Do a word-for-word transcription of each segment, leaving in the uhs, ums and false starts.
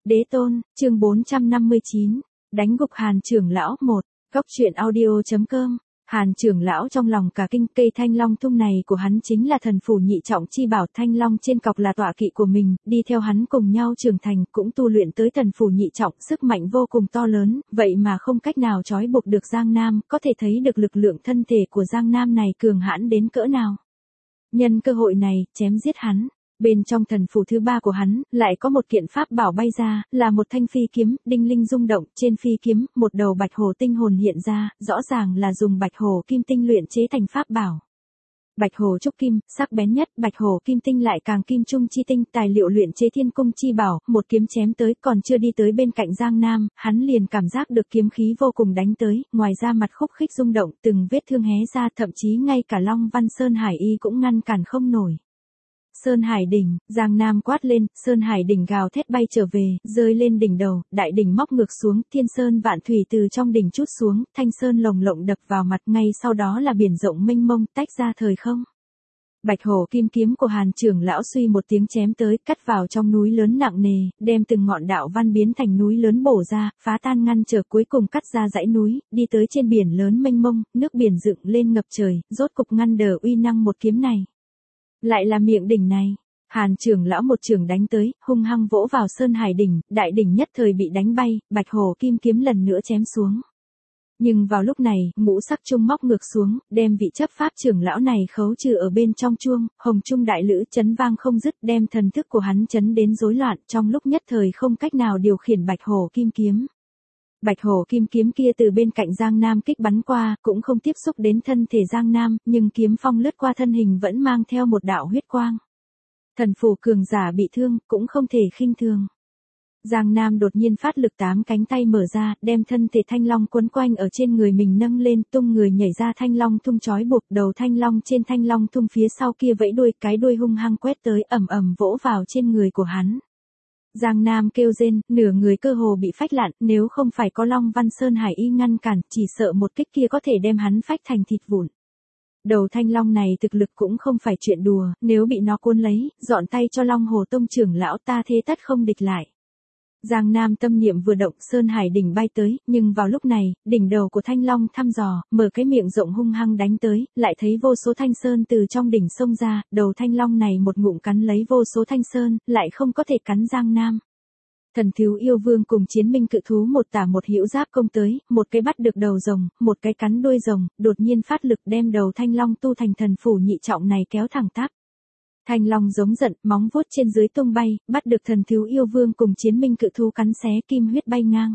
Đế tôn, chương bốn trăm năm mươi chín, đánh gục Hàn trưởng lão một, góc truyện audio.com. Hàn trưởng lão trong lòng cả kinh, cây thanh long thung này của hắn chính là thần phủ nhị trọng chi bảo, thanh long trên cọc là tọa kỵ của mình, đi theo hắn cùng nhau trưởng thành, cũng tu luyện tới thần phủ nhị trọng, sức mạnh vô cùng to lớn, vậy mà không cách nào trói buộc được Giang Nam, có thể thấy được lực lượng thân thể của Giang Nam này cường hãn đến cỡ nào. Nhân cơ hội này, chém giết hắn. Bên trong thần phủ thứ ba của hắn, lại có một kiện pháp bảo bay ra, là một thanh phi kiếm, đinh linh rung động, trên phi kiếm, một đầu bạch hổ tinh hồn hiện ra, rõ ràng là dùng bạch hổ kim tinh luyện chế thành pháp bảo. Bạch hổ trúc kim, sắc bén nhất, bạch hổ kim tinh lại càng kim trung chi tinh, tài liệu luyện chế thiên cung chi bảo, một kiếm chém tới, còn chưa đi tới bên cạnh Giang Nam, hắn liền cảm giác được kiếm khí vô cùng đánh tới, ngoài ra mặt khúc khích rung động, từng vết thương hé ra, thậm chí ngay cả Long Văn Sơn Hải Y cũng ngăn cản không nổi. Sơn Hải đỉnh, Giang Nam quát lên, Sơn Hải đỉnh gào thét bay trở về, rơi lên đỉnh đầu, đại đỉnh móc ngược xuống, thiên sơn vạn thủy từ trong đỉnh trút xuống, thanh sơn lồng lộng đập vào mặt, ngay sau đó là biển rộng mênh mông, tách ra thời không. Bạch hổ kim kiếm của Hàn trưởng lão suy một tiếng chém tới, cắt vào trong núi lớn nặng nề, đem từng ngọn đạo văn biến thành núi lớn bổ ra, phá tan ngăn trở, cuối cùng cắt ra dãy núi, đi tới trên biển lớn mênh mông, nước biển dựng lên ngập trời, rốt cục ngăn đỡ uy năng một kiếm này. Lại là miệng đỉnh này, Hàn trưởng lão một trường đánh tới, hung hăng vỗ vào Sơn Hải đỉnh, đại đỉnh nhất thời bị đánh bay, bạch hổ kim kiếm lần nữa chém xuống. Nhưng vào lúc này, ngũ sắc trung móc ngược xuống, đem vị chấp pháp trưởng lão này khấu trừ ở bên trong chuông, hồng trung đại lữ chấn vang không dứt, đem thần thức của hắn chấn đến rối loạn, trong lúc nhất thời không cách nào điều khiển bạch hổ kim kiếm. Bạch hổ kim kiếm kia từ bên cạnh Giang Nam kích bắn qua, cũng không tiếp xúc đến thân thể Giang Nam, nhưng kiếm phong lướt qua thân hình vẫn mang theo một đạo huyết quang. Thần phù cường giả bị thương, cũng không thể khinh thường. Giang Nam đột nhiên phát lực, tám cánh tay mở ra, đem thân thể thanh long quấn quanh ở trên người mình nâng lên, tung người nhảy ra thanh long thung trói buộc, đầu thanh long trên thanh long thung phía sau kia vẫy đuôi, cái đuôi hung hăng quét tới, ầm ầm vỗ vào trên người của hắn. Giang Nam kêu rên, nửa người cơ hồ bị phách lạn, nếu không phải có Long Văn Sơn Hải Y ngăn cản, chỉ sợ một kích kia có thể đem hắn phách thành thịt vụn. Đầu thanh long này thực lực cũng không phải chuyện đùa, nếu bị nó cuốn lấy, dọn tay cho Long Hồ Tông trưởng lão ta thế tất không địch lại. Giang Nam tâm niệm vừa động, Sơn Hải đỉnh bay tới, nhưng vào lúc này, đỉnh đầu của thanh long thăm dò, mở cái miệng rộng hung hăng đánh tới, lại thấy vô số thanh sơn từ trong đỉnh xông ra, đầu thanh long này một ngụm cắn lấy vô số thanh sơn, lại không có thể cắn Giang Nam. Thần thiếu yêu vương cùng chiến minh cự thú một tả một hữu giáp công tới, một cái bắt được đầu rồng, một cái cắn đuôi rồng, đột nhiên phát lực đem đầu thanh long tu thành thần phủ nhị trọng này kéo thẳng tắp. Thanh long giống giận, móng vuốt trên dưới tung bay, bắt được thần thiếu yêu vương cùng chiến minh cự thú cắn xé, kim huyết bay ngang.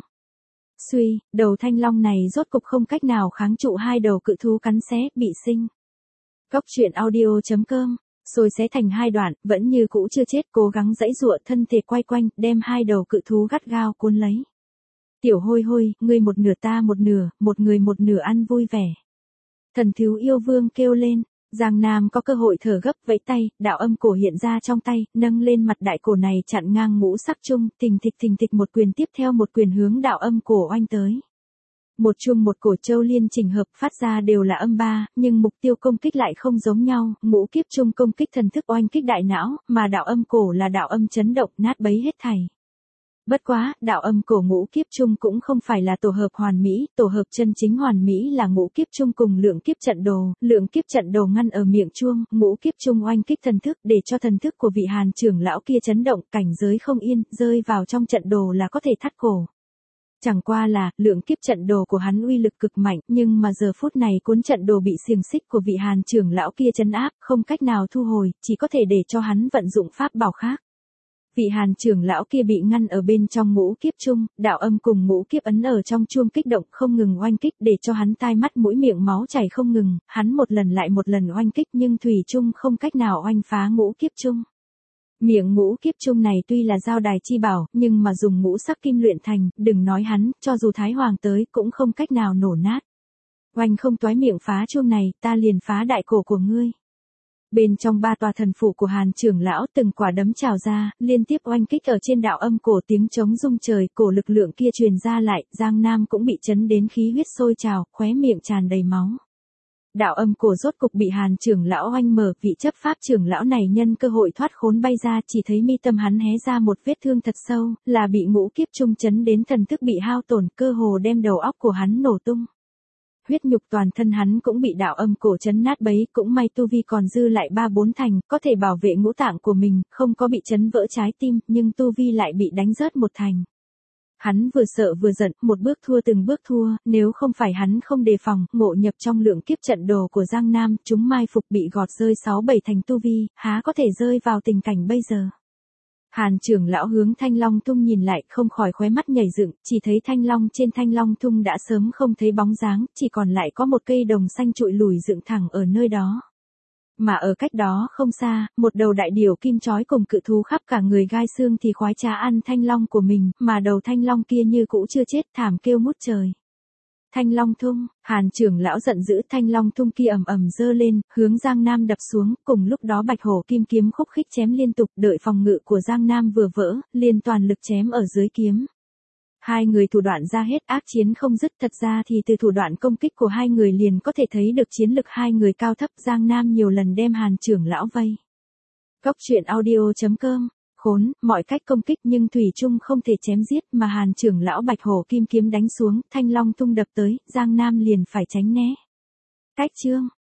Suy, đầu thanh long này rốt cục không cách nào kháng trụ hai đầu cự thú cắn xé, bị sinh. Góc truyện audio.com, xôi xé thành hai đoạn, vẫn như cũ chưa chết, cố gắng giãy giụa, thân thể quay quanh, đem hai đầu cự thú gắt gao cuốn lấy. Tiểu hôi hôi, ngươi một nửa ta một nửa, một người một nửa ăn vui vẻ. Thần thiếu yêu vương kêu lên. Giang Nam có cơ hội thở gấp, vẫy tay, đạo âm cổ hiện ra trong tay, nâng lên mặt đại cổ này chặn ngang ngũ sắc trung, thình thịch thình thịch một quyền tiếp theo một quyền hướng đạo âm cổ oanh tới. Một chung một cổ châu liên chỉnh hợp phát ra đều là âm ba, nhưng mục tiêu công kích lại không giống nhau, ngũ kiếp trung công kích thần thức oanh kích đại não, mà đạo âm cổ là đạo âm chấn động nát bấy hết thảy. Bất quá, đạo âm cổ ngũ kiếp chung cũng không phải là tổ hợp hoàn mỹ, tổ hợp chân chính hoàn mỹ là ngũ kiếp chung cùng lượng kiếp trận đồ, lượng kiếp trận đồ ngăn ở miệng chuông, ngũ kiếp chung oanh kích thần thức để cho thần thức của vị Hàn trưởng lão kia chấn động, cảnh giới không yên, rơi vào trong trận đồ là có thể thắt cổ. Chẳng qua là, lượng kiếp trận đồ của hắn uy lực cực mạnh, nhưng mà giờ phút này cuốn trận đồ bị xiềng xích của vị Hàn trưởng lão kia trấn áp, không cách nào thu hồi, chỉ có thể để cho hắn vận dụng pháp bảo khác. Vị Hàn trưởng lão kia bị ngăn ở bên trong ngũ kiếp chung, đạo âm cùng ngũ kiếp ấn ở trong chuông kích động không ngừng oanh kích để cho hắn tai mắt mũi miệng máu chảy không ngừng, hắn một lần lại một lần oanh kích nhưng thủy chung không cách nào oanh phá ngũ kiếp chung. Miệng ngũ kiếp chung này tuy là giao đài chi bảo, nhưng mà dùng ngũ sắc kim luyện thành, đừng nói hắn, cho dù Thái Hoàng tới cũng không cách nào nổ nát. Oanh không toái miệng phá chuông này, ta liền phá đại cổ của ngươi. Bên trong ba tòa thần phủ của Hàn trưởng lão từng quả đấm trào ra, liên tiếp oanh kích ở trên đạo âm cổ, tiếng trống rung trời, cổ lực lượng kia truyền ra lại, Giang Nam cũng bị chấn đến khí huyết sôi trào, khóe miệng tràn đầy máu. Đạo âm cổ rốt cục bị Hàn trưởng lão oanh mở, vị chấp pháp trưởng lão này nhân cơ hội thoát khốn bay ra, chỉ thấy mi tâm hắn hé ra một vết thương thật sâu, là bị ngũ kiếp trung chấn đến thần thức bị hao tổn, cơ hồ đem đầu óc của hắn nổ tung. Huyết nhục toàn thân hắn cũng bị đạo âm cổ chấn nát bấy, cũng may tu vi còn dư lại ba bốn thành, có thể bảo vệ ngũ tạng của mình, không có bị chấn vỡ trái tim, nhưng tu vi lại bị đánh rớt một thành. Hắn vừa sợ vừa giận, một bước thua từng bước thua, nếu không phải hắn không đề phòng, ngộ nhập trong lượng kiếp trận đồ của Giang Nam, chúng mai phục bị gọt rơi sáu bảy thành tu vi, há có thể rơi vào tình cảnh bây giờ. Hàn trưởng lão hướng Thanh Long Thung nhìn lại, không khỏi khóe mắt nhảy dựng, chỉ thấy Thanh Long trên Thanh Long Thung đã sớm không thấy bóng dáng, chỉ còn lại có một cây đồng xanh trụi lùi dựng thẳng ở nơi đó. Mà ở cách đó không xa, một đầu đại điểu kim chói cùng cự thú khắp cả người gai xương thì khoái trá ăn Thanh Long của mình, mà đầu Thanh Long kia như cũ chưa chết, thảm kêu ngút trời. Thanh Long Thung, Hàn trưởng lão giận dữ, Thanh Long Thung kia ầm ầm dơ lên, hướng Giang Nam đập xuống, cùng lúc đó Bạch Hổ kim kiếm khúc khích chém liên tục, đợi phòng ngự của Giang Nam vừa vỡ, liền toàn lực chém ở dưới kiếm. Hai người thủ đoạn ra hết, ác chiến không dứt, thật ra thì từ thủ đoạn công kích của hai người liền có thể thấy được chiến lực hai người cao thấp. Giang Nam nhiều lần đem Hàn trưởng lão vây. Cốc truyện audio chấm com, khốn, mọi cách công kích nhưng thủy chung không thể chém giết, mà Hàn trưởng lão Bạch Hổ kim kiếm đánh xuống, Thanh Long Thung đập tới, Giang Nam liền phải tránh né. Cách chương